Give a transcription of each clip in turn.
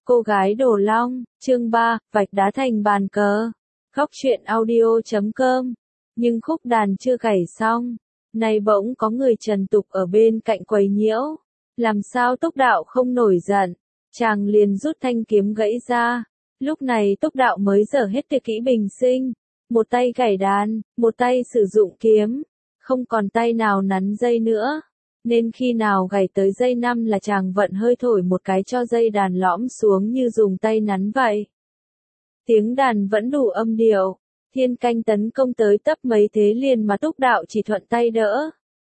Cô gái Đồ Long, chương 3, vạch đá thành bàn cờ. Góc truyện audio.com. Nhưng khúc đàn chưa gảy xong, nay bỗng có người trần tục ở bên cạnh quấy nhiễu. Làm sao Túc Đạo không nổi giận, chàng liền rút thanh kiếm gãy ra. Lúc này Túc Đạo mới dở hết tuyệt kỹ bình sinh, một tay gảy đàn, một tay sử dụng kiếm, không còn tay nào nắn dây nữa. Nên khi nào gảy tới dây 5 là chàng vận hơi thổi một cái cho dây đàn lõm xuống như dùng tay nắn vậy. Tiếng đàn vẫn đủ âm điệu, Thiên Canh tấn công tới tấp mấy thế liền mà Túc Đạo chỉ thuận tay đỡ.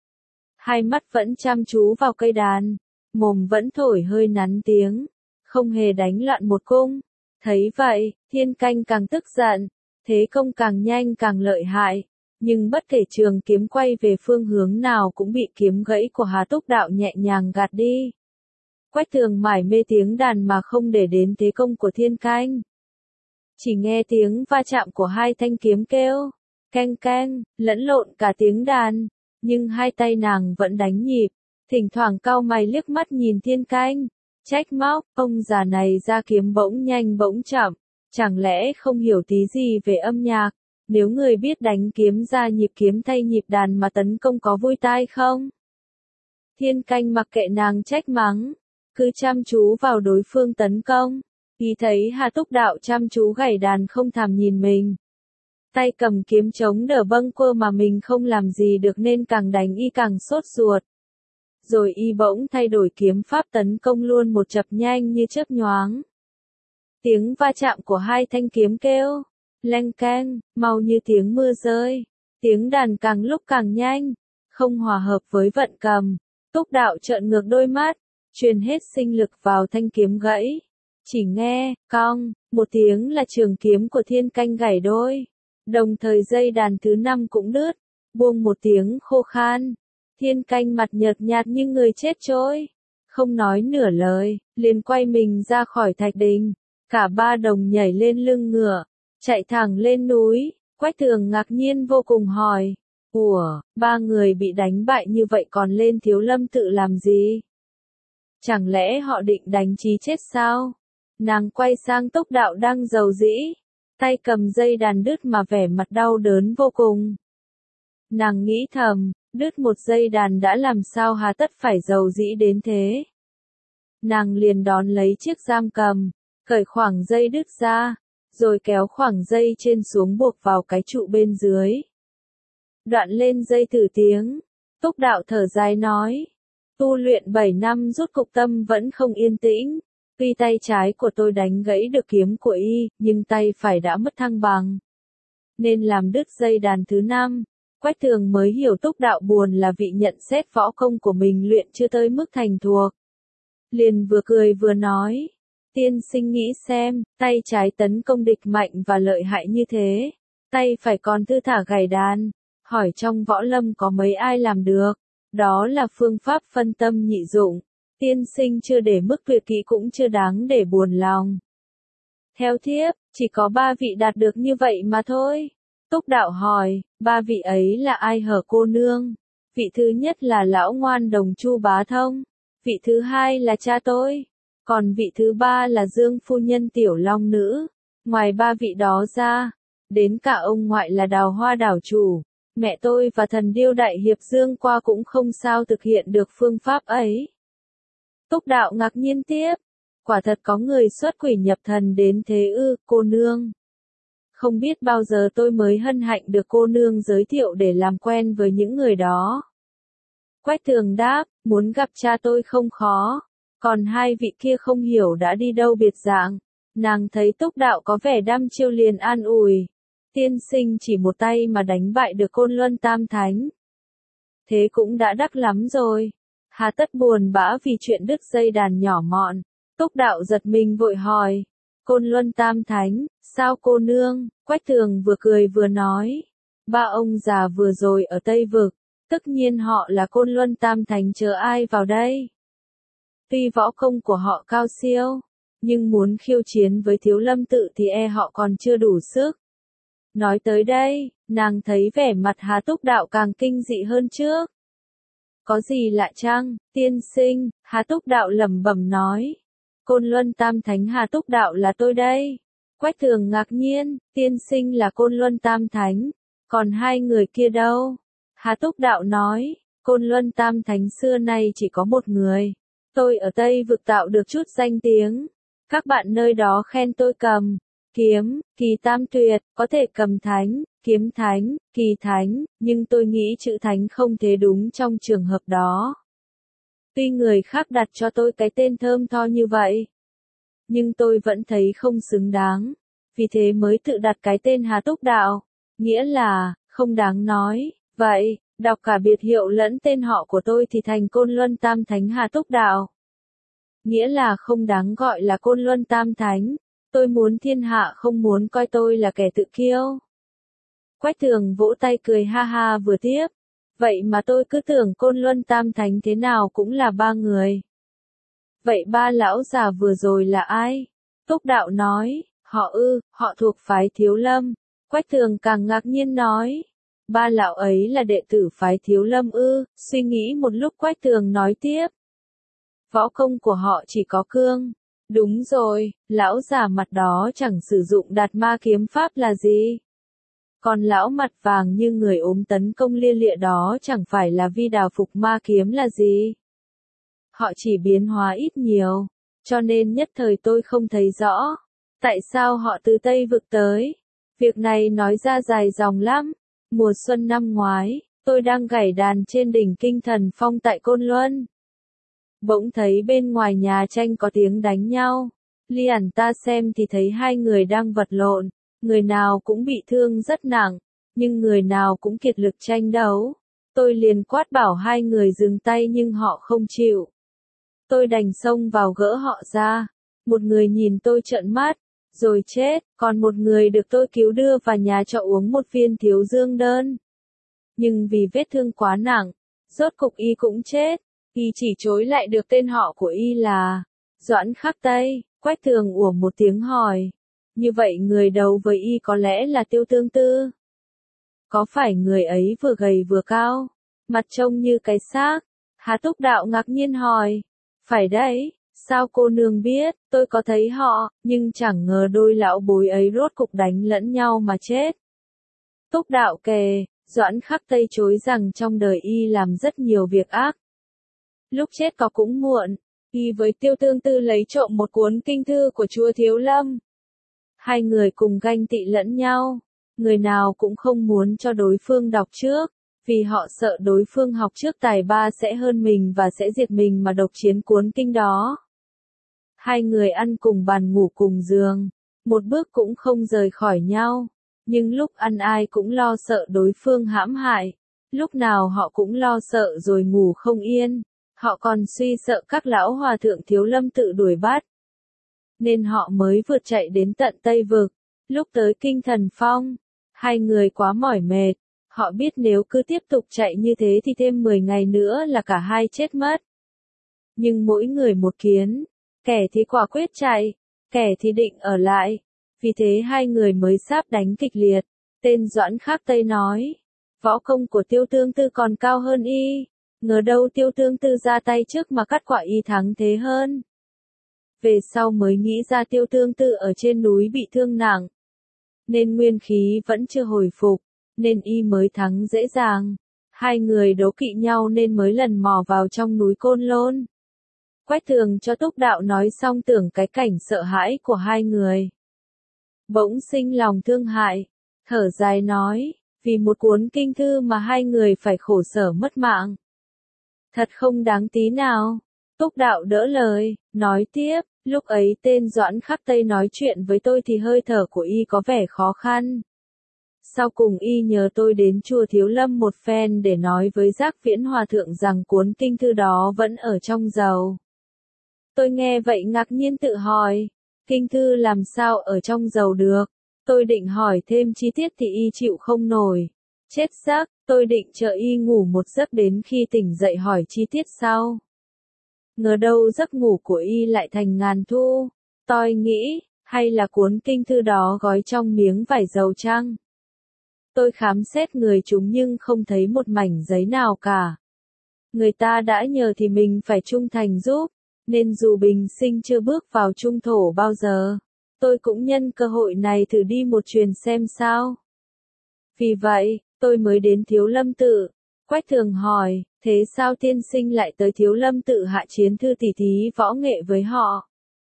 Hai mắt vẫn chăm chú vào cây đàn, mồm vẫn thổi hơi nắn tiếng, không hề đánh loạn một cung. Thấy vậy, Thiên Canh càng tức giận, thế công càng nhanh càng lợi hại. Nhưng bất kể trường kiếm quay về phương hướng nào cũng bị kiếm gãy của Hà Túc Đạo nhẹ nhàng gạt đi. Quách Tường mải mê tiếng đàn mà không để đến thế công của Thiên Canh. Chỉ nghe tiếng va chạm của hai thanh kiếm kêu, keng keng, lẫn lộn cả tiếng đàn, nhưng hai tay nàng vẫn đánh nhịp, thỉnh thoảng cau mày liếc mắt nhìn Thiên Canh, trách móc, ông già này ra kiếm bỗng nhanh bỗng chậm, chẳng lẽ không hiểu tí gì về âm nhạc? Nếu người biết đánh kiếm ra nhịp kiếm thay nhịp đàn mà tấn công có vui tai không? Thiên Canh mặc kệ nàng trách mắng, cứ chăm chú vào đối phương tấn công. Y thấy Hà Túc Đạo chăm chú gảy đàn không thèm nhìn mình. Tay cầm kiếm chống đỡ bâng quơ mà mình không làm gì được nên càng đánh y càng sốt ruột. Rồi y bỗng thay đổi kiếm pháp tấn công luôn một chập nhanh như chớp nhoáng. Tiếng va chạm của hai thanh kiếm kêu, leng keng, mau như tiếng mưa rơi. Tiếng đàn càng lúc càng nhanh, không hòa hợp với vận cầm. Túc Đạo trợn ngược đôi mắt, truyền hết sinh lực vào thanh kiếm gãy. Chỉ nghe, cong, một tiếng là trường kiếm của Thiên Canh gãy đôi. Đồng thời dây đàn thứ 5 cũng đứt, buông một tiếng khô khan. Thiên Canh mặt nhợt nhạt như người chết trôi, không nói nửa lời, liền quay mình ra khỏi thạch đình. Cả ba đồng nhảy lên lưng ngựa, chạy thẳng lên núi. Quách Tường ngạc nhiên vô cùng hỏi, ủa, ba người bị đánh bại như vậy còn lên Thiếu Lâm tự làm gì? Chẳng lẽ họ định đánh chí chết sao? Nàng quay sang Túc Đạo đang rầu rĩ, tay cầm dây đàn đứt mà vẻ mặt đau đớn vô cùng. Nàng nghĩ thầm, đứt một dây đàn đã làm sao hà tất phải rầu rĩ đến thế. Nàng liền đón lấy chiếc giam cầm, cởi khoảng dây đứt ra, rồi kéo khoảng dây trên xuống buộc vào cái trụ bên dưới. Đoạn lên dây thử tiếng, Túc Đạo thở dài nói, tu luyện 7 năm rốt cục tâm vẫn không yên tĩnh. Tuy tay trái của tôi đánh gãy được kiếm của y, nhưng tay phải đã mất thăng bằng. Nên làm đứt dây đàn thứ 5, Quách Tường mới hiểu Túc Đạo buồn là vị nhận xét võ công của mình luyện chưa tới mức thành thuộc. Liền vừa cười vừa nói, tiên sinh nghĩ xem, tay trái tấn công địch mạnh và lợi hại như thế, tay phải còn thư thả gảy đàn, hỏi trong võ lâm có mấy ai làm được, đó là phương pháp phân tâm nhị dụng. Tiên sinh chưa để mức tuyệt kỹ cũng chưa đáng để buồn lòng. Theo thiếp, chỉ có 3 vị đạt được như vậy mà thôi. Túc Đạo hỏi, 3 vị ấy là ai hở cô nương? Vị thứ nhất là lão ngoan đồng Chu Bá Thông, vị thứ hai là cha tôi, còn vị thứ 3 là Dương phu nhân Tiểu Long nữ. Ngoài 3 vị đó ra, đến cả ông ngoại là Đào Hoa đảo chủ, mẹ tôi và thần điêu đại hiệp Dương qua cũng không sao thực hiện được phương pháp ấy. Túc Đạo ngạc nhiên tiếp, quả thật có người xuất quỷ nhập thần đến thế ư, cô nương. Không biết bao giờ tôi mới hân hạnh được cô nương giới thiệu để làm quen với những người đó. Quách Tường đáp, muốn gặp cha tôi không khó, còn 2 vị kia không hiểu đã đi đâu biệt dạng. Nàng thấy Túc Đạo có vẻ đăm chiêu liền an ủi, tiên sinh chỉ một tay mà đánh bại được Côn Luân Tam Thánh. Thế cũng đã đắc lắm rồi. Hà tất buồn bã vì chuyện đứt dây đàn nhỏ mọn. Túc Đạo giật mình vội hỏi, Côn Luân Tam Thánh, sao cô nương? Quách Tường vừa cười vừa nói, 3 ông già vừa rồi ở Tây Vực, tất nhiên họ là Côn Luân Tam Thánh chớ ai vào đây. Tuy võ công của họ cao siêu, nhưng muốn khiêu chiến với Thiếu Lâm tự thì họ còn chưa đủ sức. Nói tới đây, nàng thấy vẻ mặt Hà Túc Đạo càng kinh dị hơn trước. Có gì lạ chăng, tiên sinh? Hà Túc Đạo lẩm bẩm nói. Côn Luân Tam Thánh Hà Túc Đạo là tôi đây. Quách Tường ngạc nhiên, tiên sinh là Côn Luân Tam Thánh, còn hai người kia đâu? Hà Túc Đạo nói, Côn Luân Tam Thánh xưa nay chỉ có một người. Tôi ở Tây Vực tạo được chút danh tiếng. Các bạn nơi đó khen tôi cầm kiếm, kỳ tam tuyệt, có thể cầm thánh, kiếm thánh, kỳ thánh, nhưng tôi nghĩ chữ thánh không thể đúng trong trường hợp đó. Tuy người khác đặt cho tôi cái tên thơm tho như vậy, nhưng tôi vẫn thấy không xứng đáng, vì thế mới tự đặt cái tên Hà Túc Đạo, nghĩa là, không đáng nói. Vậy, đọc cả biệt hiệu lẫn tên họ của tôi thì thành Côn Luân Tam Thánh Hà Túc Đạo. Nghĩa là không đáng gọi là Côn Luân Tam Thánh, tôi muốn thiên hạ không muốn coi tôi là kẻ tự kiêu. Quách Tường vỗ tay cười ha ha vừa tiếp, vậy mà tôi cứ tưởng Côn Luân Tam Thánh thế nào cũng là ba người. Vậy ba lão già vừa rồi là ai? Túc Đạo nói, họ thuộc phái Thiếu Lâm. Quách Tường càng ngạc nhiên nói, ba lão ấy là đệ tử phái Thiếu Lâm ư? Suy nghĩ một lúc Quách Tường nói tiếp, võ công của họ chỉ có cương. Đúng rồi, lão già mặt đó chẳng sử dụng đạt ma kiếm pháp là gì. Còn lão mặt vàng như người ốm tấn công lia lịa đó chẳng phải là vi đào phục ma kiếm là gì. Họ chỉ biến hóa ít nhiều, cho nên nhất thời tôi không thấy rõ, tại sao họ từ Tây Vực tới. Việc này nói ra dài dòng lắm. Mùa xuân năm ngoái, tôi đang gảy đàn trên đỉnh Kinh Thần Phong tại Côn Luân. Bỗng thấy bên ngoài nhà tranh có tiếng đánh nhau. Liản ta xem thì thấy hai người đang vật lộn, người nào cũng bị thương rất nặng, nhưng người nào cũng kiệt lực tranh đấu. Tôi liền quát bảo hai người dừng tay nhưng họ không chịu. Tôi đành xông vào gỡ họ ra. Một người nhìn tôi trợn mắt, rồi chết, còn một người được tôi cứu đưa vào nhà trọ uống một viên thiếu dương đơn. Nhưng vì vết thương quá nặng, rốt cục y cũng chết. Y chỉ chối lại được tên họ của y là Doãn Khắc Tây. Quách Tường ủa một tiếng hỏi, như vậy người đấu với y có lẽ là Tiêu Tương Tư. Có phải người ấy vừa gầy vừa cao, mặt trông như cái xác? Hà Túc Đạo ngạc nhiên hỏi, phải đấy, sao cô nương biết? Tôi có thấy họ, nhưng chẳng ngờ đôi lão bối ấy rốt cục đánh lẫn nhau mà chết. Túc Đạo kể, Doãn Khắc Tây chối rằng trong đời y làm rất nhiều việc ác. Lúc chết có cũng muộn, y với Tiêu Tương Tư lấy trộm một cuốn kinh thư của chúa Thiếu Lâm. Hai người cùng ganh tị lẫn nhau, người nào cũng không muốn cho đối phương đọc trước, vì họ sợ đối phương học trước tài ba sẽ hơn mình và sẽ diệt mình mà độc chiếm cuốn kinh đó. Hai người ăn cùng bàn ngủ cùng giường, một bước cũng không rời khỏi nhau, nhưng lúc ăn ai cũng lo sợ đối phương hãm hại, lúc nào họ cũng lo sợ rồi ngủ không yên. Họ còn suy sợ các lão hòa thượng Thiếu Lâm tự đuổi bắt, nên họ mới vượt chạy đến tận Tây Vực. Lúc tới Kinh Thần Phong, hai người quá mỏi mệt, họ biết nếu cứ tiếp tục chạy như thế thì thêm 10 ngày nữa là cả hai chết mất. Nhưng mỗi người một kiến, kẻ thì quả quyết chạy, kẻ thì định ở lại, vì thế hai người mới sắp đánh kịch liệt. Tên Doãn Khắc Tây nói, võ công của Tiêu Tương Tư còn cao hơn y. Ngờ đâu Tiêu Tương Tư ra tay trước mà cắt quả y thắng thế hơn. Về sau mới nghĩ ra Tiêu Tương Tư ở trên núi bị thương nặng, nên nguyên khí vẫn chưa hồi phục, nên y mới thắng dễ dàng. Hai người đố kỵ nhau nên mới lần mò vào trong núi Côn Lôn. Quách Tường cho Túc Đạo nói xong tưởng cái cảnh sợ hãi của hai người, bỗng sinh lòng thương hại, thở dài nói, vì một cuốn kinh thư mà hai người phải khổ sở mất mạng. Thật không đáng tí nào. Túc Đạo đỡ lời, nói tiếp, lúc ấy tên Doãn Khắc Tây nói chuyện với tôi thì hơi thở của y có vẻ khó khăn. Sau cùng y nhờ tôi đến chùa Thiếu Lâm một phen để nói với Giác Viễn Hòa Thượng rằng cuốn kinh thư đó vẫn ở trong dầu. Tôi nghe vậy ngạc nhiên tự hỏi, kinh thư làm sao ở trong dầu được? Tôi định hỏi thêm chi tiết thì y chịu không nổi. Chết xác, tôi định chờ y ngủ một giấc đến khi tỉnh dậy hỏi chi tiết sau. Ngờ đâu giấc ngủ của y lại thành ngàn thu. Tôi nghĩ, hay là cuốn kinh thư đó gói trong miếng vải dầu chăng? Tôi khám xét người chúng nhưng không thấy một mảnh giấy nào cả. Người ta đã nhờ thì mình phải trung thành giúp, nên dù bình sinh chưa bước vào trung thổ bao giờ, tôi cũng nhân cơ hội này thử đi một chuyến xem sao. Vì vậy, tôi mới đến Thiếu Lâm Tự. Quách Tường hỏi, thế sao tiên sinh lại tới Thiếu Lâm Tự hạ chiến thư tỉ thí võ nghệ với họ?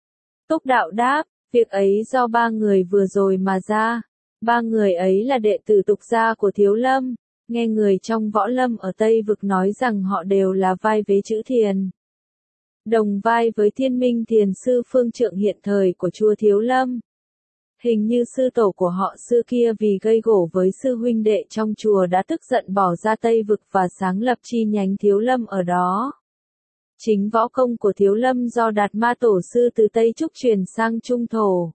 Túc Đạo đáp, việc ấy do ba người vừa rồi mà ra. Ba người ấy là đệ tử tục gia của Thiếu Lâm, nghe người trong võ lâm ở Tây Vực nói rằng họ đều là vai vế chữ Thiền. Đồng vai với Thiên Minh Thiền sư phương trượng hiện thời của chùa Thiếu Lâm. Hình như sư tổ của họ xưa kia vì gây gổ với sư huynh đệ trong chùa đã tức giận bỏ ra Tây Vực và sáng lập chi nhánh Thiếu Lâm ở đó. Chính võ công của Thiếu Lâm do Đạt Ma Tổ sư từ Tây Trúc truyền sang Trung Thổ.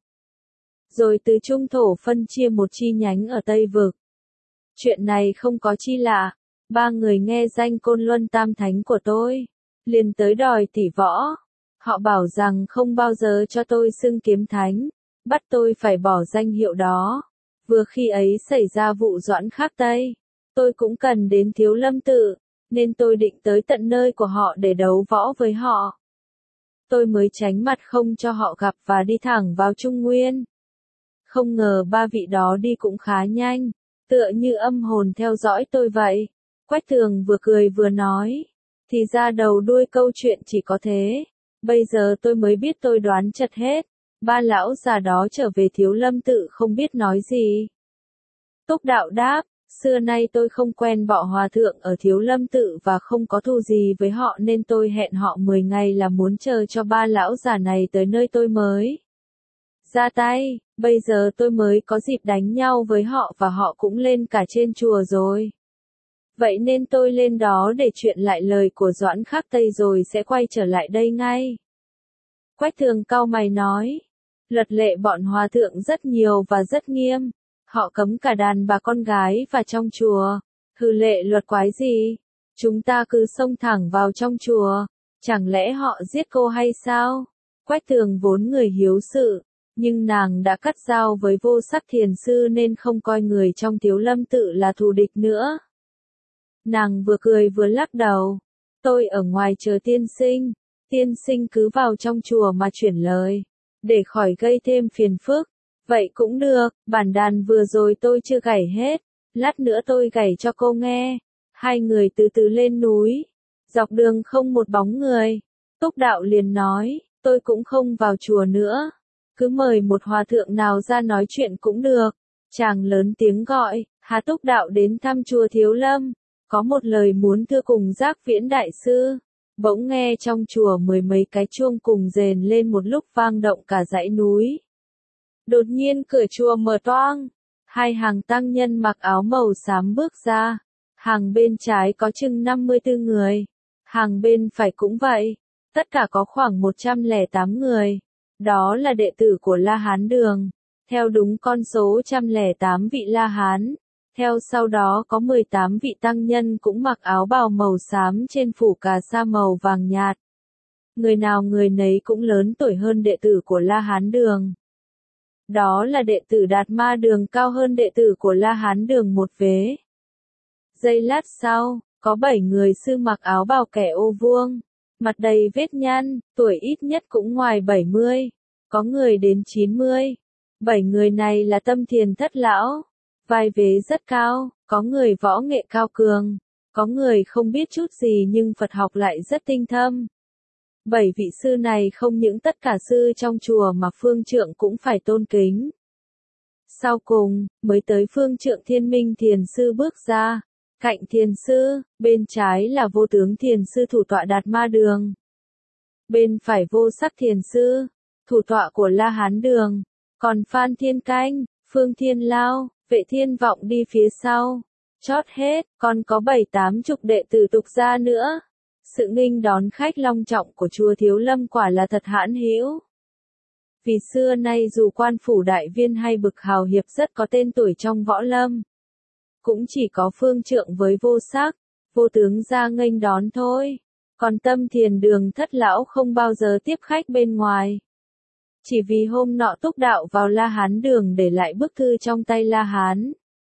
Rồi từ Trung Thổ phân chia một chi nhánh ở Tây Vực. Chuyện này không có chi lạ. Ba người nghe danh Côn Luân Tam Thánh của tôi, liền tới đòi tỷ võ. Họ bảo rằng không bao giờ cho tôi xưng kiếm thánh, bắt tôi phải bỏ danh hiệu đó. Vừa khi ấy xảy ra vụ Doãn Khắc Tây, tôi cũng cần đến Thiếu Lâm Tự, nên tôi định tới tận nơi của họ để đấu võ với họ. Tôi mới tránh mặt không cho họ gặp và đi thẳng vào Trung Nguyên. Không ngờ ba vị đó đi cũng khá nhanh, tựa như âm hồn theo dõi tôi vậy. Quách Tường vừa cười vừa nói, thì ra đầu đuôi câu chuyện chỉ có thế. Bây giờ tôi mới biết tôi đoán chật hết. Ba lão già đó trở về Thiếu Lâm Tự không biết nói gì. Túc Đạo đáp, xưa nay tôi không quen bọn hòa thượng ở Thiếu Lâm Tự và không có thù gì với họ nên tôi hẹn họ 10 ngày là muốn chờ cho ba lão già này tới nơi tôi mới ra tay. Bây giờ tôi mới có dịp đánh nhau với họ và họ cũng lên cả trên chùa rồi. Vậy nên tôi lên đó để chuyện lại lời của Doãn Khắc Tây rồi sẽ quay trở lại đây ngay. Quách Tường cau mày nói, luật lệ bọn hòa thượng rất nhiều và rất nghiêm. Họ cấm cả đàn bà con gái vào trong chùa. Hừ, lệ luật quái gì? Chúng ta cứ xông thẳng vào trong chùa. Chẳng lẽ họ giết cô hay sao? Quách Tường vốn người hiếu sự, nhưng nàng đã cắt giao với Vô Sắc Thiền sư nên không coi người trong Thiếu Lâm Tự là thù địch nữa. Nàng vừa cười vừa lắc đầu. Tôi ở ngoài chờ tiên sinh cứ vào trong chùa mà chuyển lời, để khỏi gây thêm phiền phức. Vậy cũng được, bản đàn vừa rồi tôi chưa gảy hết, lát nữa tôi gảy cho cô nghe. Hai người từ từ lên núi, dọc đường không một bóng người. Túc Đạo liền nói, tôi cũng không vào chùa nữa, cứ mời một hòa thượng nào ra nói chuyện cũng được. Chàng lớn tiếng gọi, Hà Túc Đạo đến thăm chùa Thiếu Lâm, có một lời muốn thưa cùng Giác Viễn đại sư. Bỗng nghe trong chùa mười mấy cái chuông cùng rền lên một lúc vang động cả dãy núi. Đột nhiên cửa chùa mở toang, hai hàng tăng nhân mặc áo màu xám bước ra. Hàng bên trái có chừng 54 người, hàng bên phải cũng vậy, tất cả có khoảng 108 người. Đó là đệ tử của La Hán Đường, theo đúng con số 108 vị La Hán. Theo sau đó có 18 vị tăng nhân cũng mặc áo bào màu xám trên phủ cà sa màu vàng nhạt. Người nào người nấy cũng lớn tuổi hơn đệ tử của La Hán Đường. Đó là đệ tử Đạt Ma Đường cao hơn đệ tử của La Hán Đường một vế. Giây lát sau, có 7 người sư mặc áo bào kẻ ô vuông, mặt đầy vết nhăn, tuổi ít nhất cũng ngoài 70, có người đến 90. 7 người này là Tâm Thiền Thất Lão, vai vế rất cao, có người võ nghệ cao cường, có người không biết chút gì nhưng Phật học lại rất tinh thâm. 7 vị sư này không những tất cả sư trong chùa mà phương trượng cũng phải tôn kính. Sau cùng, mới tới phương trượng Thiên Minh Thiền sư bước ra. Cạnh thiền sư, bên trái là Vô Tướng Thiền sư thủ tọa Đạt Ma Đường. Bên phải Vô Sắc Thiền sư, thủ tọa của La Hán Đường. Còn Phan Thiên Canh, Phương Thiên Lao, Vệ Thiên Vọng đi phía sau. Chót hết, còn có 7-80 đệ tử tục gia nữa. Sự nghênh đón khách long trọng của chùa Thiếu Lâm quả là thật hãn hữu. Vì xưa nay dù quan phủ đại viên hay bực hào hiệp rất có tên tuổi trong võ lâm, cũng chỉ có phương trượng với Vô Sắc, Vô Tướng ra nghênh đón thôi. Còn Tâm Thiền Đường Thất Lão không bao giờ tiếp khách bên ngoài. Chỉ vì hôm nọ Túc Đạo vào La Hán Đường để lại bức thư trong tay La Hán.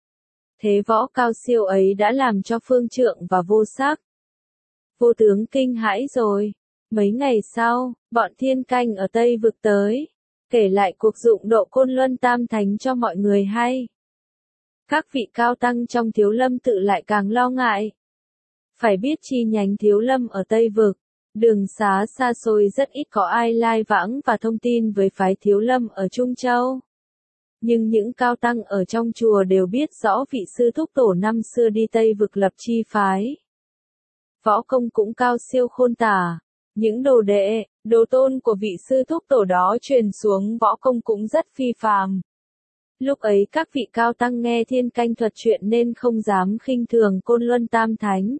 Thế võ cao siêu ấy đã làm cho phương trượng và Vô Sắc, Vô Tướng kinh hãi rồi. Mấy ngày sau, bọn thiên canh ở Tây Vực tới, kể lại cuộc dụng độ Côn Luân Tam Thánh cho mọi người hay. Các vị cao tăng trong Thiếu Lâm tự lại càng lo ngại. Phải biết chi nhánh Thiếu Lâm ở Tây Vực, đường xá xa xôi rất ít có ai lai vãng và thông tin với phái Thiếu Lâm ở Trung Châu. Nhưng những cao tăng ở trong chùa đều biết rõ vị sư thúc tổ năm xưa đi Tây Vực lập chi phái. Võ công cũng cao siêu khôn tả. Những đồ đệ, đồ tôn của vị sư thúc tổ đó truyền xuống võ công cũng rất phi phàm. Lúc ấy các vị cao tăng nghe thiên canh thuật chuyện nên không dám khinh thường Côn Luân Tam Thánh.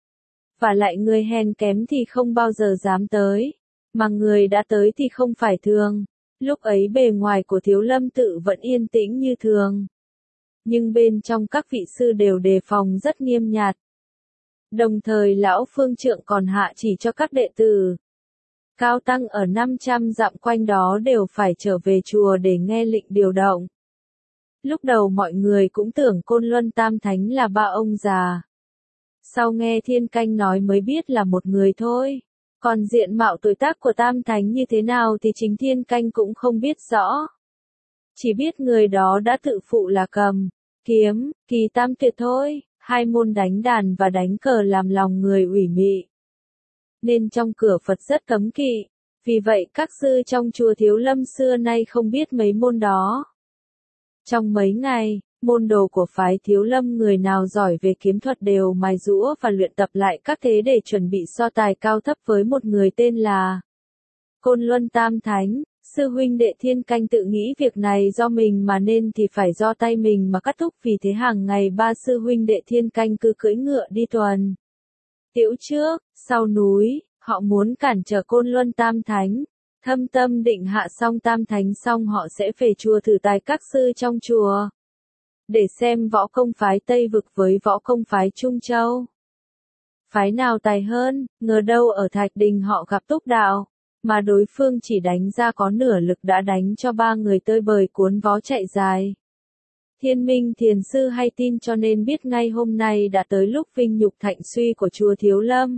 Và lại người hèn kém thì không bao giờ dám tới, mà người đã tới thì không phải thường. Lúc ấy bề ngoài của Thiếu Lâm tự vẫn yên tĩnh như thường. Nhưng bên trong các vị sư đều đề phòng rất nghiêm nhạt. Đồng thời lão phương trượng còn hạ chỉ cho các đệ tử. Cao tăng ở 500 dặm quanh đó đều phải trở về chùa để nghe lệnh điều động. Lúc đầu mọi người cũng tưởng Côn Luân Tam Thánh là ba ông già. Sau nghe thiên canh nói mới biết là một người thôi. Còn diện mạo tuổi tác của Tam Thánh như thế nào thì chính thiên canh cũng không biết rõ. Chỉ biết người đó đã tự phụ là cầm, kiếm, kỳ tam tuyệt thôi, hai môn đánh đàn và đánh cờ làm lòng người ủy mị. Nên trong cửa Phật rất cấm kỵ, vì vậy các sư trong chùa Thiếu Lâm xưa nay không biết mấy môn đó. Trong mấy ngày, môn đồ của phái Thiếu Lâm người nào giỏi về kiếm thuật đều mài giũa và luyện tập lại các thế để chuẩn bị so tài cao thấp với một người tên là Côn Luân Tam Thánh. Sư huynh đệ thiên canh tự nghĩ việc này do mình mà nên thì phải do tay mình mà cắt thúc, vì thế hàng ngày ba sư huynh đệ thiên canh cứ cưỡi ngựa đi tuần tiễu trước, sau núi, họ muốn cản trở Côn Luân Tam Thánh. Thâm tâm định hạ xong Tam Thánh xong họ sẽ về chùa thử tài các sư trong chùa. Để xem võ công phái Tây Vực với võ công phái Trung Châu. Phái nào tài hơn, ngờ đâu ở Thạch Đình họ gặp Túc Đạo. Mà đối phương chỉ đánh ra có nửa lực đã đánh cho ba người tơi bời cuốn vó chạy dài. Thiên Minh Thiền Sư hay tin cho nên biết ngay hôm nay đã tới lúc vinh nhục thạnh suy của chùa Thiếu Lâm.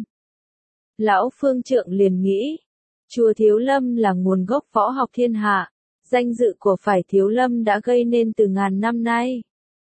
Lão Phương Trượng liền nghĩ, chùa Thiếu Lâm là nguồn gốc võ học thiên hạ, danh dự của phái Thiếu Lâm đã gây nên từ ngàn năm nay.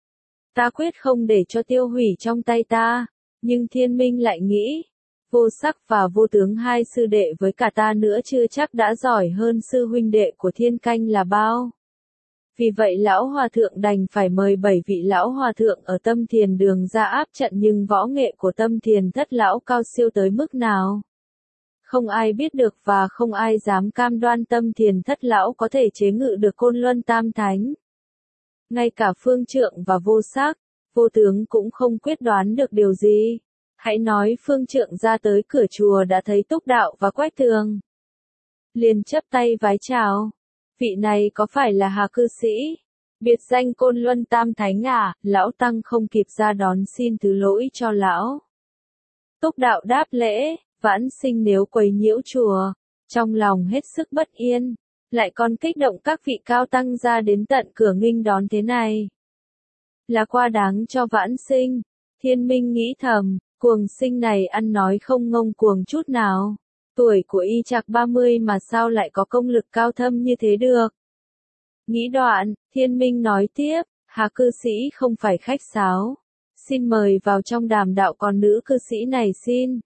Ta quyết không để cho tiêu hủy trong tay ta, nhưng Thiên Minh lại nghĩ, Vô Sắc và Vô Tướng hai sư đệ với cả ta nữa chưa chắc đã giỏi hơn sư huynh đệ của thiên canh là bao. Vì vậy lão hòa thượng đành phải mời 7 vị lão hòa thượng ở Tâm Thiền Đường ra áp trận, nhưng võ nghệ của Tâm Thiền Thất lão cao siêu tới mức nào không ai biết được và không ai dám cam đoan Tâm Thiền Thất lão có thể chế ngự được Côn Luân Tam Thánh. Ngay cả Phương Trượng và Vô Sắc, Vô Tướng cũng không quyết đoán được điều gì. Hãy nói Phương Trượng ra tới cửa chùa đã thấy Túc Đạo và Quách Tường. Liền chắp tay vái chào. Vị này có phải là Hà cư sĩ? Biệt danh Côn Luân Tam Thánh à? Lão Tăng không kịp ra đón xin thứ lỗi cho lão. Túc Đạo đáp lễ, vãn sinh nếu quấy nhiễu chùa, trong lòng hết sức bất yên, lại còn kích động các vị cao tăng ra đến tận cửa nghênh đón thế này. Là quá đáng cho vãn sinh. Thiên Minh nghĩ thầm, cuồng sinh này ăn nói không ngông cuồng chút nào. Tuổi của y chạc 30 mà sao lại có công lực cao thâm như thế được. Nghĩ đoạn, Thiên Minh nói tiếp, Hà cư sĩ không phải khách sáo. Xin mời vào trong đàm đạo, còn nữ cư sĩ này xin.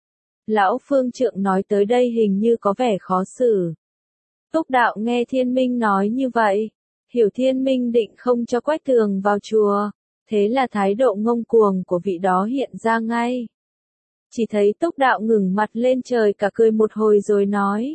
Lão Phương Trượng nói tới đây hình như có vẻ khó xử. Túc Đạo nghe Thiên Minh nói như vậy, hiểu Thiên Minh định không cho Quách Tường vào chùa, thế là thái độ ngông cuồng của vị đó hiện ra ngay. Chỉ thấy Túc Đạo ngừng mặt lên trời cả cười một hồi rồi nói.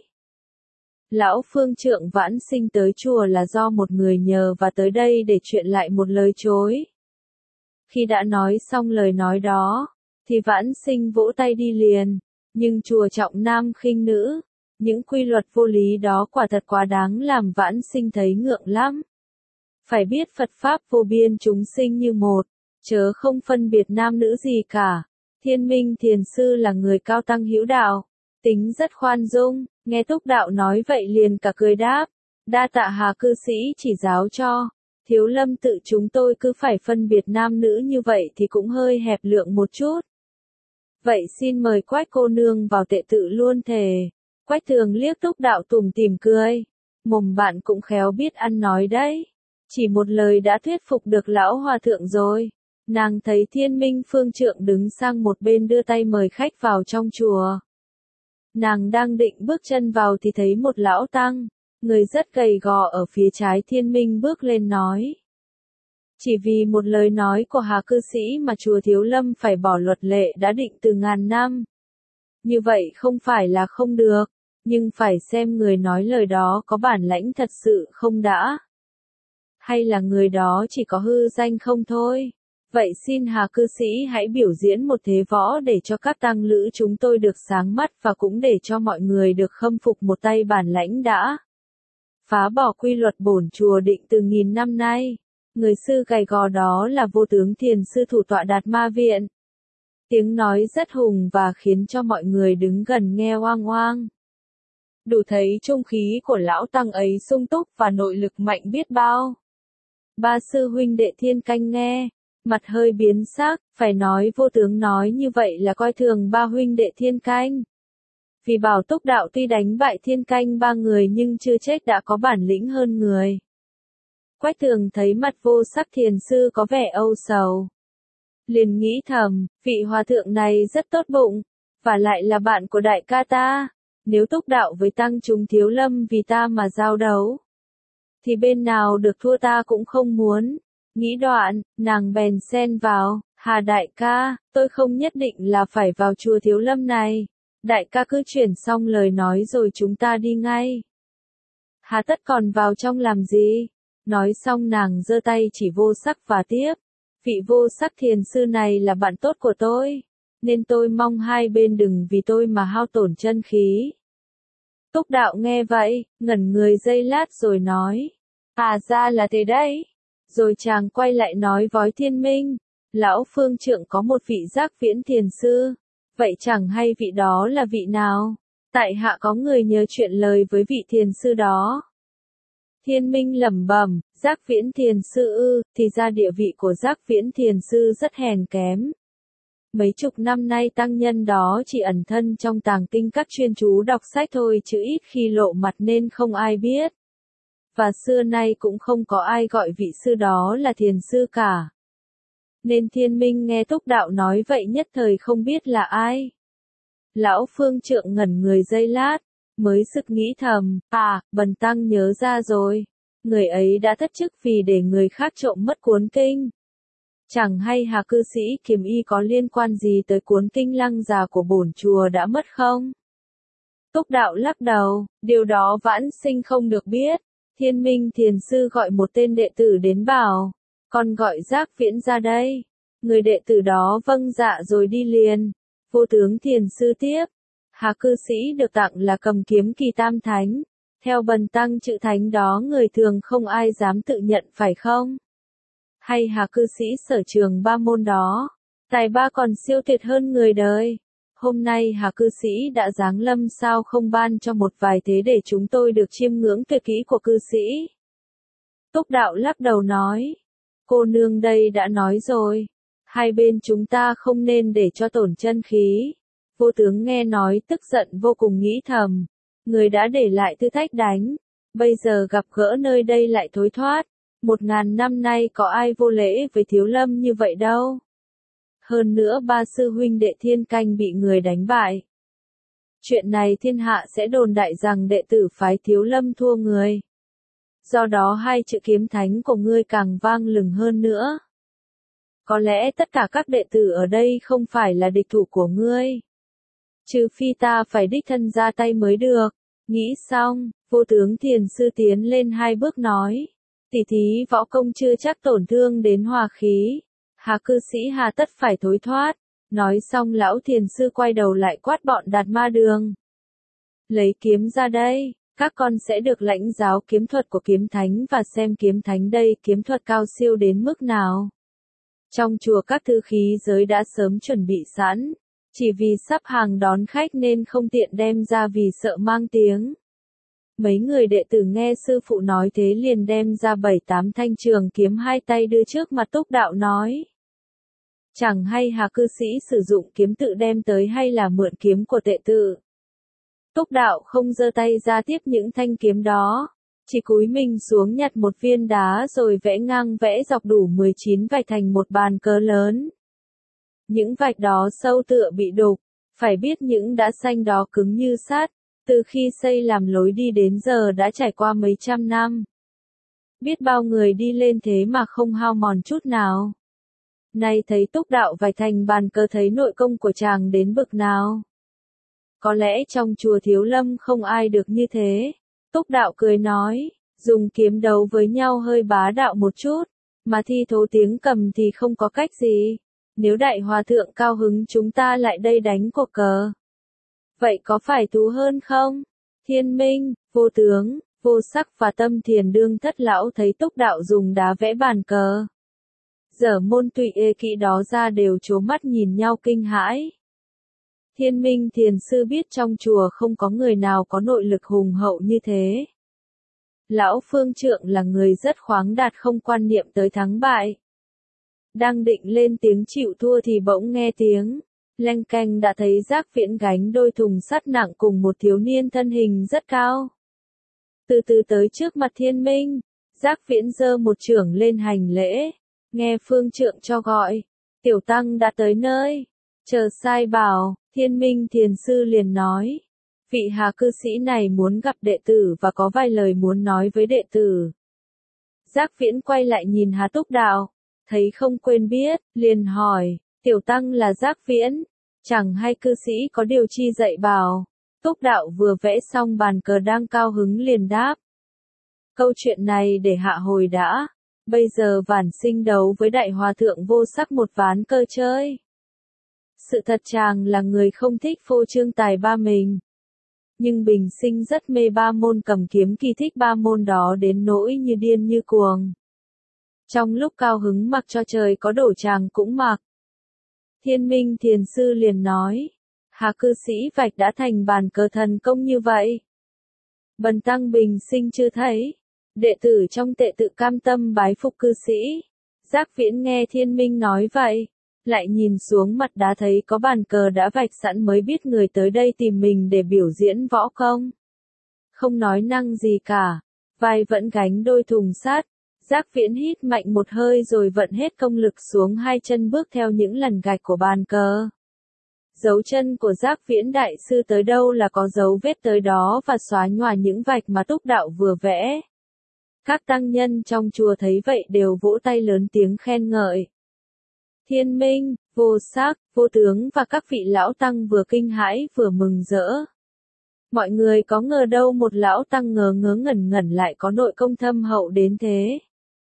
Lão Phương Trượng vãn sinh tới chùa là do một người nhờ và tới đây để chuyện lại một lời chối. Khi đã nói xong lời nói đó, thì vãn sinh vỗ tay đi liền, nhưng chùa trọng nam khinh nữ, những quy luật vô lý đó quả thật quá đáng làm vãn sinh thấy ngượng lắm. Phải biết Phật Pháp vô biên chúng sinh như một, chớ không phân biệt nam nữ gì cả. Thiên Minh Thiền Sư là người cao tăng hữu đạo, tính rất khoan dung, nghe Túc Đạo nói vậy liền cả cười đáp, đa tạ Hà cư sĩ chỉ giáo cho. Thiếu Lâm tự chúng tôi cứ phải phân biệt nam nữ như vậy thì cũng hơi hẹp lượng một chút. Vậy xin mời Quách cô nương vào tệ tự luôn thề. Quách Tường liếc Túc Đạo tủm tỉm cười. Mồm bạn cũng khéo biết ăn nói đấy. Chỉ một lời đã thuyết phục được lão hòa thượng rồi. Nàng thấy Thiên Minh Phương Trượng đứng sang một bên đưa tay mời khách vào trong chùa. Nàng đang định bước chân vào thì thấy một lão tăng, người rất gầy gò ở phía trái Thiên Minh bước lên nói. Chỉ vì một lời nói của Hà cư sĩ mà chùa Thiếu Lâm phải bỏ luật lệ đã định từ ngàn năm. Như vậy không phải là không được, nhưng phải xem người nói lời đó có bản lãnh thật sự không đã. Hay là người đó chỉ có hư danh không thôi. Vậy xin Hà cư sĩ hãy biểu diễn một thế võ để cho các tăng lữ chúng tôi được sáng mắt và cũng để cho mọi người được khâm phục một tay bản lãnh đã. Phá bỏ quy luật bổn chùa định từ nghìn năm nay. Người sư gầy gò đó là Vô Tướng Thiền sư thủ tọa Đạt Ma Viện. Tiếng nói rất hùng và khiến cho mọi người đứng gần nghe oang oang. Đủ thấy trung khí của lão tăng ấy sung túc và nội lực mạnh biết bao. Ba sư huynh đệ Thiên Canh nghe, mặt hơi biến sắc, phải nói Vô Tướng nói như vậy là coi thường ba huynh đệ Thiên Canh. Vì bảo Túc Đạo tuy đánh bại Thiên Canh ba người nhưng chưa chết đã có bản lĩnh hơn người. Quách Tường thấy mặt Vô Sắc Thiền sư có vẻ âu sầu. Liền nghĩ thầm, vị hòa thượng này rất tốt bụng, và lại là bạn của đại ca ta. Nếu Túc Đạo với tăng chúng Thiếu Lâm vì ta mà giao đấu, thì bên nào được thua ta cũng không muốn. Nghĩ đoạn, nàng bèn xen vào, Hà đại ca, tôi không nhất định là phải vào chùa Thiếu Lâm này. Đại ca cứ chuyển xong lời nói rồi chúng ta đi ngay. Hà tất còn vào trong làm gì? Nói xong nàng giơ tay chỉ Vô Sắc và tiếp. Vị Vô Sắc Thiền sư này là bạn tốt của tôi, nên tôi mong hai bên đừng vì tôi mà hao tổn chân khí. Túc Đạo nghe vậy, ngẩn người giây lát rồi nói. À ra là thế đấy. Rồi chàng quay lại nói với Thiên Minh. Lão Phương Trượng có một vị Giác Viễn Thiền sư. Vậy chẳng hay vị đó là vị nào? Tại hạ có người nhờ chuyện lời với vị thiền sư đó. Thiên Minh lẩm bẩm, Giác Viễn Thiền sư ư, thì ra địa vị của Giác Viễn Thiền sư rất hèn kém. Mấy chục năm nay tăng nhân đó chỉ ẩn thân trong tàng kinh các chuyên chú đọc sách thôi chứ ít khi lộ mặt nên không ai biết. Và xưa nay cũng không có ai gọi vị sư đó là thiền sư cả. Nên Thiên Minh nghe Túc Đạo nói vậy nhất thời không biết là ai. Lão Phương Trượng ngẩn người giây lát, mới sực nghĩ thầm, bần tăng nhớ ra rồi. Người ấy đã thất chức vì để người khác trộm mất cuốn kinh. Chẳng hay Hà cư sĩ Kiềm Y có liên quan gì tới cuốn kinh Lăng Già của bổn chùa đã mất không? Túc Đạo lắc đầu, điều đó vãn sinh không được biết. Thiên Minh Thiền sư gọi một tên đệ tử đến bảo, con gọi Giác Viễn ra đây. Người đệ tử đó vâng dạ rồi đi liền. Vô Tướng Thiền sư tiếp, Hà cư sĩ được tặng là Cầm Kiếm Kỳ Tam Thánh. Theo bần tăng chữ thánh đó người thường không ai dám tự nhận phải không? Hay Hà cư sĩ sở trường ba môn đó, tài ba còn siêu tuyệt hơn người đời. Hôm nay Hà cư sĩ đã giáng lâm sao không ban cho một vài thế để chúng tôi được chiêm ngưỡng tuyệt kỹ của cư sĩ? Túc Đạo lắc đầu nói, cô nương đây đã nói rồi, hai bên chúng ta không nên để cho tổn chân khí. Vô Tướng nghe nói tức giận vô cùng nghĩ thầm, người đã để lại thử thách đánh, bây giờ gặp gỡ nơi đây lại thối thoát. 1000 năm nay có ai vô lễ với Thiếu Lâm như vậy đâu. Hơn nữa ba sư huynh đệ Thiên Canh bị người đánh bại. Chuyện này thiên hạ sẽ đồn đại rằng đệ tử phái Thiếu Lâm thua người. Do đó hai chữ kiếm thánh của ngươi càng vang lừng hơn nữa. Có lẽ tất cả các đệ tử ở đây không phải là địch thủ của ngươi. Trừ phi ta phải đích thân ra tay mới được. Nghĩ xong, Vô Tướng Thiền sư tiến lên 2 bước nói. Tỷ thí võ công chưa chắc tổn thương đến hòa khí. Hà cư sĩ hà tất phải thối thoát. Nói xong lão thiền sư quay đầu lại quát bọn Đạt Ma Đường. Lấy kiếm ra đây, các con sẽ được lãnh giáo kiếm thuật của kiếm thánh và xem kiếm thánh đây kiếm thuật cao siêu đến mức nào. Trong chùa các thư khí giới đã sớm chuẩn bị sẵn, chỉ vì sắp hàng đón khách nên không tiện đem ra vì sợ mang tiếng. Mấy người đệ tử nghe sư phụ nói thế liền đem ra 7-8 thanh trường kiếm hai tay đưa trước mặt Túc Đạo nói. Chẳng hay Hà cư sĩ sử dụng kiếm tự đem tới hay là mượn kiếm của tệ tự. Túc đạo không giơ tay ra tiếp những thanh kiếm đó, chỉ cúi mình xuống nhặt một viên đá rồi vẽ ngang vẽ dọc đủ 19 vạch thành một bàn cờ lớn. Những vạch đó sâu tựa bị đục, phải biết những đá xanh đó cứng như sắt, từ khi xây làm lối đi đến giờ đã trải qua mấy trăm năm. Biết bao người đi lên thế mà không hao mòn chút nào. Nay thấy Túc đạo vạch thành bàn cờ thấy nội công của chàng đến bực nào. Có lẽ trong chùa Thiếu Lâm không ai được như thế. Túc đạo cười nói, dùng kiếm đấu với nhau hơi bá đạo một chút, mà thi thố tiếng cầm thì không có cách gì. Nếu đại hòa thượng cao hứng chúng ta lại đây đánh cuộc cờ. Vậy có phải thú hơn không? Thiên Minh, Vô Tướng, Vô Sắc và Tâm Thiền Đương Thất lão thấy Túc đạo dùng đá vẽ bàn cờ. Dở môn tụy ê kỹ đó ra đều trố mắt nhìn nhau kinh hãi. Thiên Minh Thiền Sư biết trong chùa không có người nào có nội lực hùng hậu như thế. Lão Phương Trượng là người rất khoáng đạt không quan niệm tới thắng bại. Đang định lên tiếng chịu thua thì bỗng nghe tiếng leng keng đã thấy Giác Viễn gánh đôi thùng sắt nặng cùng một thiếu niên thân hình rất cao. Từ từ tới trước mặt Thiên Minh, Giác Viễn giơ một chưởng lên hành lễ, nghe Phương Trượng cho gọi, tiểu tăng đã tới nơi, chờ sai bảo. Thiên Minh Thiền Sư liền nói, vị Hà cư sĩ này muốn gặp đệ tử và có vài lời muốn nói với đệ tử. Giác Viễn quay lại nhìn Hà Túc đạo, thấy không quên biết, liền hỏi, tiểu tăng là Giác Viễn, chẳng hay cư sĩ có điều chi dạy bảo. Túc đạo vừa vẽ xong bàn cờ đang cao hứng liền đáp. Câu chuyện này để hạ hồi đã, bây giờ Vãn Sinh đấu với đại hòa thượng Vô Sắc một ván cờ chơi. Sự thật chàng là người không thích phô trương tài ba mình. Nhưng Bình Sinh rất mê ba môn cầm kiếm, kỳ thích ba môn đó đến nỗi như điên như cuồng. Trong lúc cao hứng mặc cho trời có đổ chàng cũng mặc. Thiên Minh Thiền Sư liền nói, Hà cư sĩ vạch đã thành bàn cờ thần công như vậy. Bần tăng Bình Sinh chưa thấy. Đệ tử trong tệ tự cam tâm bái phục cư sĩ. Giác Viễn nghe Thiên Minh nói vậy, lại nhìn xuống mặt đá thấy có bàn cờ đã vạch sẵn mới biết người tới đây tìm mình để biểu diễn võ công. Không nói năng gì cả, vai vẫn gánh đôi thùng sắt. Giác Viễn hít mạnh một hơi rồi vận hết công lực xuống hai chân bước theo những lần gạch của bàn cờ. Dấu chân của Giác Viễn đại sư tới đâu là có dấu vết tới đó và xóa nhòa những vạch mà Túc đạo vừa vẽ. Các tăng nhân trong chùa thấy vậy đều vỗ tay lớn tiếng khen ngợi. Thiên Minh, Vô Sắc, Vô Tướng và các vị lão tăng vừa kinh hãi vừa mừng rỡ. Mọi người có ngờ đâu một lão tăng ngớ ngẩn ngẩn lại có nội công thâm hậu đến thế.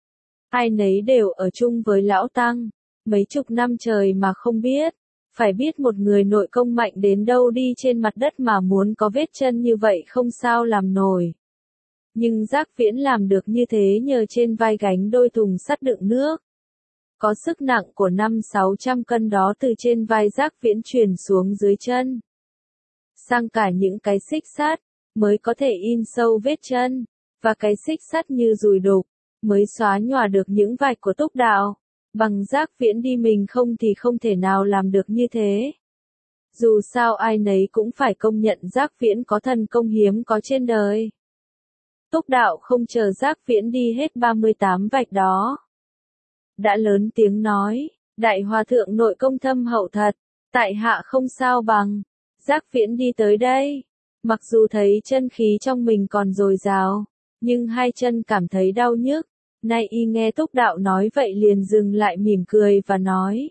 Ai nấy đều ở chung với lão tăng, mấy chục năm trời mà không biết. Phải biết một người nội công mạnh đến đâu đi trên mặt đất mà muốn có vết chân như vậy không sao làm nổi. Nhưng Giác Viễn làm được như thế nhờ trên vai gánh đôi thùng sắt đựng nước. Có sức nặng của 500-600 cân đó từ trên vai Giác Viễn truyền xuống dưới chân. Sang cả những cái xích sắt, mới có thể in sâu vết chân, và cái xích sắt như dùi đục, mới xóa nhòa được những vạch của Túc đạo. Bằng Giác Viễn đi mình không thì không thể nào làm được như thế. Dù sao ai nấy cũng phải công nhận Giác Viễn có thần công hiếm có trên đời. Túc đạo không chờ Giác Viễn đi hết 38 vạch đó. Đã lớn tiếng nói, đại hòa thượng nội công thâm hậu thật, tại hạ không sao bằng. Giác Viễn đi tới đây, mặc dù thấy chân khí trong mình còn dồi dào, nhưng hai chân cảm thấy đau nhức. Nay y nghe Túc đạo nói vậy liền dừng lại mỉm cười và nói.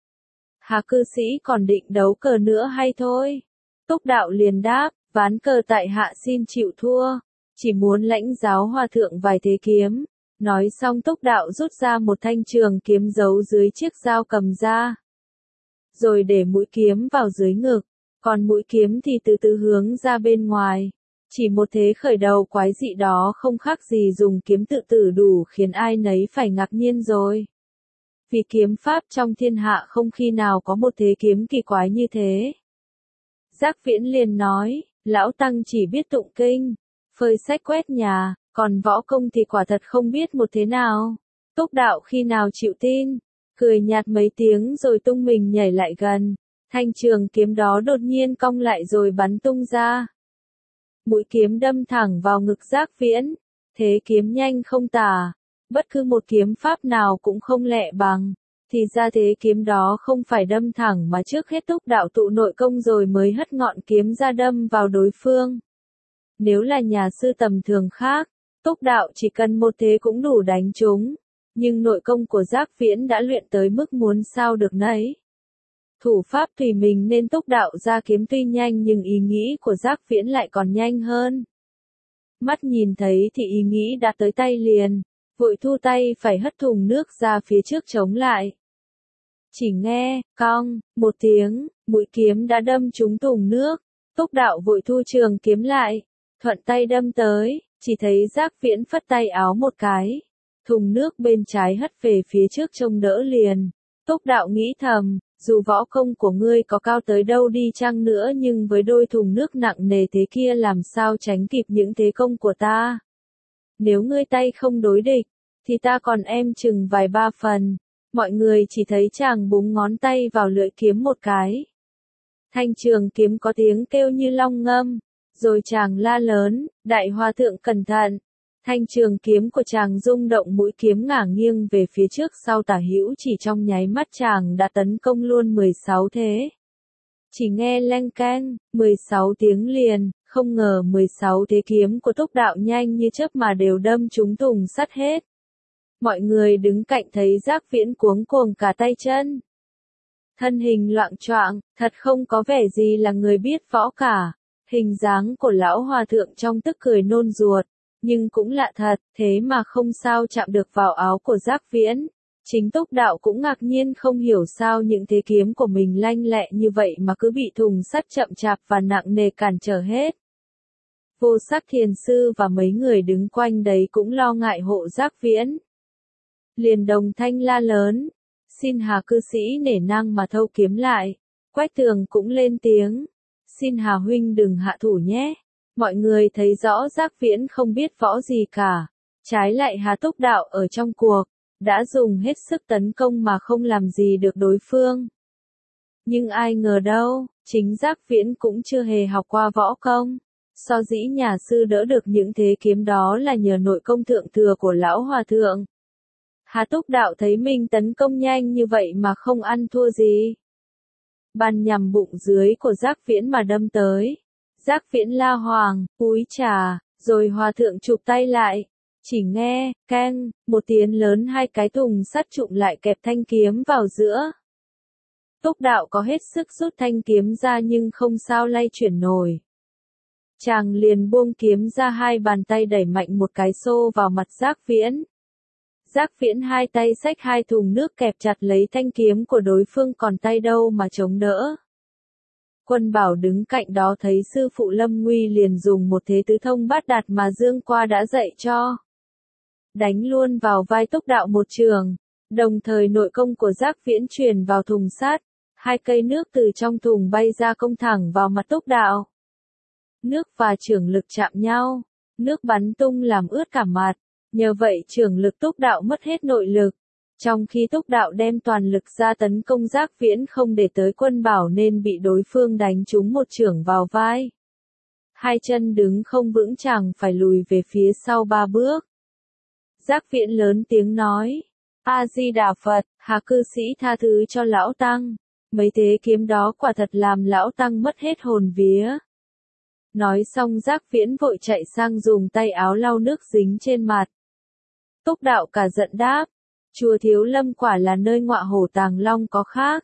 Hà cư sĩ còn định đấu cờ nữa hay thôi? Túc đạo liền đáp, ván cờ tại hạ xin chịu thua, chỉ muốn lãnh giáo hòa thượng vài thế kiếm. Nói xong Túc đạo rút ra một thanh trường kiếm giấu dưới chiếc dao cầm ra. Rồi để mũi kiếm vào dưới ngực, còn mũi kiếm thì từ từ hướng ra bên ngoài. Chỉ một thế khởi đầu quái dị đó không khác gì dùng kiếm tự tử đủ khiến ai nấy phải ngạc nhiên rồi. Vì kiếm pháp trong thiên hạ không khi nào có một thế kiếm kỳ quái như thế. Giác Viễn liền nói, lão tăng chỉ biết tụng kinh, phơi sách quét nhà, còn võ công thì quả thật không biết một thế nào. Túc đạo khi nào chịu tin, cười nhạt mấy tiếng rồi tung mình nhảy lại gần. Thanh trường kiếm đó đột nhiên cong lại rồi bắn tung ra. Mũi kiếm đâm thẳng vào ngực Giác Viễn. Thế kiếm nhanh không tả. Bất cứ một kiếm pháp nào cũng không lẹ bằng. Thì ra thế kiếm đó không phải đâm thẳng mà trước hết Túc Đạo tụ nội công rồi mới hất ngọn kiếm ra đâm vào đối phương. Nếu là nhà sư tầm thường khác, Túc Đạo chỉ cần một thế cũng đủ đánh trúng. Nhưng nội công của Giác Viễn đã luyện tới mức muốn sao được nấy. Thủ pháp tùy mình nên Túc Đạo ra kiếm tuy nhanh nhưng ý nghĩ của Giác Viễn lại còn nhanh hơn. Mắt nhìn thấy thì ý nghĩ đã tới tay liền, vội thu tay phải hất thùng nước ra phía trước chống lại. Chỉ nghe, cong, một tiếng, mũi kiếm đã đâm trúng thùng nước, Túc Đạo vội thu trường kiếm lại, thuận tay đâm tới, chỉ thấy Giác Viễn phất tay áo một cái. Thùng nước bên trái hất về phía trước trông đỡ liền. Túc Đạo nghĩ thầm, dù võ công của ngươi có cao tới đâu đi chăng nữa nhưng với đôi thùng nước nặng nề thế kia làm sao tránh kịp những thế công của ta. Nếu ngươi tay không đối địch, thì ta còn em chừng vài ba phần. Mọi người chỉ thấy chàng búng ngón tay vào lưỡi kiếm một cái. Thanh trường kiếm có tiếng kêu như long ngâm, rồi chàng la lớn, đại hòa thượng cẩn thận. Thanh trường kiếm của chàng rung động, mũi kiếm ngả nghiêng về phía trước sau tả hữu, chỉ trong nháy mắt chàng đã tấn công luôn 16 thế. Chỉ nghe leng keng, 16 tiếng liền, không ngờ 16 thế kiếm của Túc Đạo nhanh như chớp mà đều đâm trúng thùng sắt hết. Mọi người đứng cạnh thấy Giác Viễn cuống cuồng cả tay chân. Thân hình loạng choạng, thật không có vẻ gì là người biết võ cả. Hình dáng của lão hòa thượng trong tức cười nôn ruột. Nhưng cũng lạ thật, thế mà không sao chạm được vào áo của Giác Viễn. Chính Túc Đạo cũng ngạc nhiên không hiểu sao những thế kiếm của mình lanh lẹ như vậy mà cứ bị thùng sắt chậm chạp và nặng nề cản trở hết. Vô Sắc thiền sư và mấy người đứng quanh đấy cũng lo ngại hộ Giác Viễn. Liền đồng thanh la lớn, xin Hà cư sĩ nể nang mà thâu kiếm lại. Quách Tường cũng lên tiếng, xin Hà huynh đừng hạ thủ nhé. Mọi người thấy rõ Giác Viễn không biết võ gì cả. Trái lại Hà Túc Đạo ở trong cuộc, đã dùng hết sức tấn công mà không làm gì được đối phương. Nhưng ai ngờ đâu, chính Giác Viễn cũng chưa hề học qua võ công. So dĩ nhà sư đỡ được những thế kiếm đó là nhờ nội công thượng thừa của lão hòa thượng. Hà Túc Đạo thấy mình tấn công nhanh như vậy mà không ăn thua gì. Bàn nhằm bụng dưới của Giác Viễn mà đâm tới. Giác Viễn la hoàng, cúi chà, rồi hòa thượng chụp tay lại. Chỉ nghe, keng, một tiếng lớn, hai cái thùng sắt trụng lại kẹp thanh kiếm vào giữa. Túc Đạo có hết sức rút thanh kiếm ra nhưng không sao lay chuyển nổi. Chàng liền buông kiếm ra, hai bàn tay đẩy mạnh một cái xô vào mặt Giác Viễn. Giác Viễn hai tay xách hai thùng nước kẹp chặt lấy thanh kiếm của đối phương, còn tay đâu mà chống đỡ. Quân Bảo đứng cạnh đó thấy sư phụ Lâm Nguy liền dùng một thế tứ thông bát đạt mà Dương Qua đã dạy cho. Đánh luôn vào vai Túc Đạo một trường, đồng thời nội công của Giác Viễn truyền vào thùng sắt, hai cây nước từ trong thùng bay ra công thẳng vào mặt Túc Đạo. Nước và chưởng lực chạm nhau, nước bắn tung làm ướt cả mặt, nhờ vậy chưởng lực Túc Đạo mất hết nội lực. Trong khi Túc Đạo đem toàn lực ra tấn công Giác Viễn không để tới Quân Bảo nên bị đối phương đánh trúng một chưởng vào vai. Hai chân đứng không vững, chàng phải lùi về phía sau 3 bước. Giác Viễn lớn tiếng nói, A-di-đà Phật, Hà cư sĩ tha thứ cho lão tăng. Mấy thế kiếm đó quả thật làm lão tăng mất hết hồn vía. Nói xong Giác Viễn vội chạy sang dùng tay áo lau nước dính trên mặt. Túc Đạo cả giận đáp, chùa Thiếu Lâm quả là nơi ngọa hổ tàng long có khác.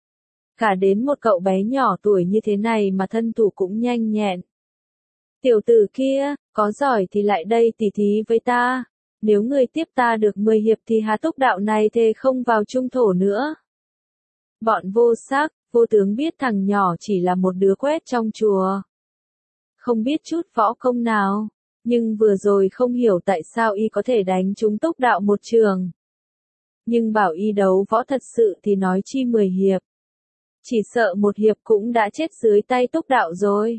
Cả đến một cậu bé nhỏ tuổi như thế này mà thân thủ cũng nhanh nhẹn. Tiểu tử kia, có giỏi thì lại đây tỉ thí với ta. Nếu người tiếp ta được 10 hiệp thì Hà Túc Đạo này thề không vào trung thổ nữa. Bọn Vô Sắc, Vô Tướng biết thằng nhỏ chỉ là một đứa quét trong chùa. Không biết chút võ công nào, nhưng vừa rồi không hiểu tại sao y có thể đánh trúng Túc Đạo một trường. Nhưng bảo y đấu võ thật sự thì nói chi 10 hiệp. Chỉ sợ một hiệp cũng đã chết dưới tay Túc Đạo rồi.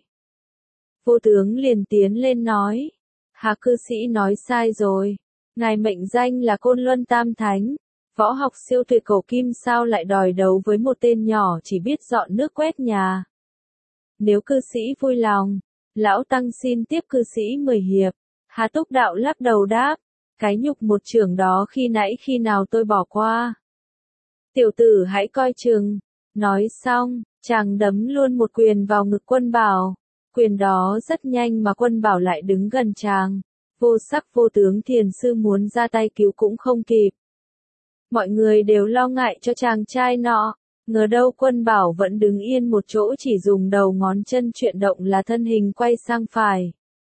Vô Tướng liền tiến lên nói, Hà cư sĩ nói sai rồi. Ngài mệnh danh là Côn Luân Tam Thánh, Võ học siêu tuyệt cổ kim sao lại đòi đấu với một tên nhỏ chỉ biết dọn nước quét nhà. Nếu cư sĩ vui lòng, lão tăng xin tiếp cư sĩ 10 hiệp. Hà Túc Đạo lắc đầu đáp, cái nhục một chưởng đó khi nãy khi nào tôi bỏ qua. Tiểu tử hãy coi chừng. Nói xong, chàng đấm luôn một quyền vào ngực Quân Bảo. Quyền đó rất nhanh mà Quân Bảo lại đứng gần chàng. Vô Sắc Vô Tướng thiền sư muốn ra tay cứu cũng không kịp. Mọi người đều lo ngại cho chàng trai nọ. Ngờ đâu Quân Bảo vẫn đứng yên một chỗ, chỉ dùng đầu ngón chân chuyển động là thân hình quay sang phải.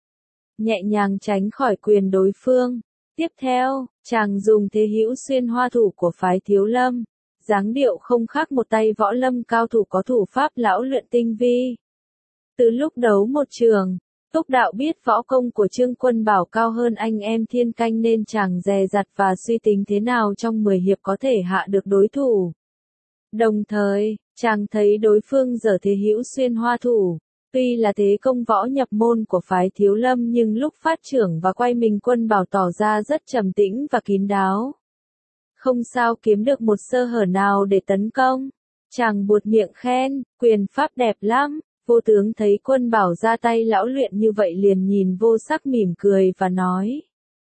Nhẹ nhàng tránh khỏi quyền đối phương. Tiếp theo, chàng dùng thế hữu xuyên hoa thủ của phái Thiếu Lâm. Dáng điệu không khác một tay võ lâm cao thủ có thủ pháp lão luyện tinh vi. Từ lúc đấu một trường, Túc Đạo biết võ công của Trương Quân Bảo cao hơn anh em Thiên Canh nên chàng dè dặt và suy tính thế nào trong 10 hiệp có thể hạ được đối thủ. Đồng thời, chàng thấy đối phương giở thế hữu xuyên hoa thủ. Tuy là thế công võ nhập môn của phái Thiếu Lâm nhưng lúc phát trưởng và quay mình Quân Bảo tỏ ra rất trầm tĩnh và kín đáo. Không sao kiếm được một sơ hở nào để tấn công. Chàng buột miệng khen, quyền pháp đẹp lắm. Vô Tướng thấy Quân Bảo ra tay lão luyện như vậy liền nhìn Vô Sắc mỉm cười và nói.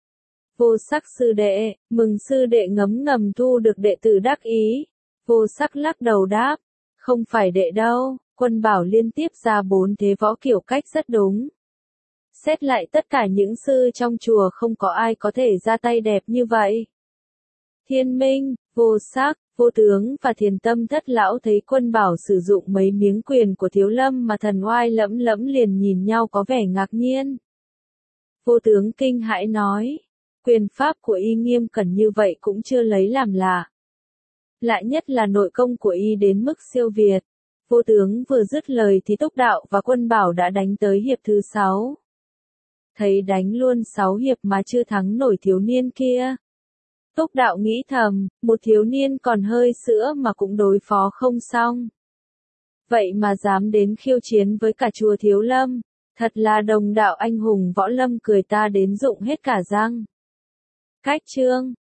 Vô Sắc sư đệ, mừng sư đệ ngấm ngầm thu được đệ tử đắc ý. Vô Sắc lắc đầu đáp, không phải đệ đâu. Quân Bảo liên tiếp ra 4 thế võ kiểu cách rất đúng. Xét lại tất cả những sư trong chùa không có ai có thể ra tay đẹp như vậy. Thiên Minh, Vô Sắc, Vô Tướng và Thiền Tâm Thất lão thấy Quân Bảo sử dụng mấy miếng quyền của Thiếu Lâm mà thần oai lẫm lẫm liền nhìn nhau có vẻ ngạc nhiên. Vô Tướng kinh hãi nói, quyền pháp của y nghiêm cẩn như vậy cũng chưa lấy làm lạ. Lạ nhất là nội công của y đến mức siêu việt. Vô Tướng vừa dứt lời thì Túc Đạo và Quân Bảo đã đánh tới hiệp thứ 6. Thấy đánh luôn 6 hiệp mà chưa thắng nổi thiếu niên kia. Túc Đạo nghĩ thầm, một thiếu niên còn hơi sữa mà cũng đối phó không xong. Vậy mà dám đến khiêu chiến với cả chùa Thiếu Lâm, thật là đồng đạo anh hùng võ lâm, cười ta đến rụng hết cả răng. Cách chương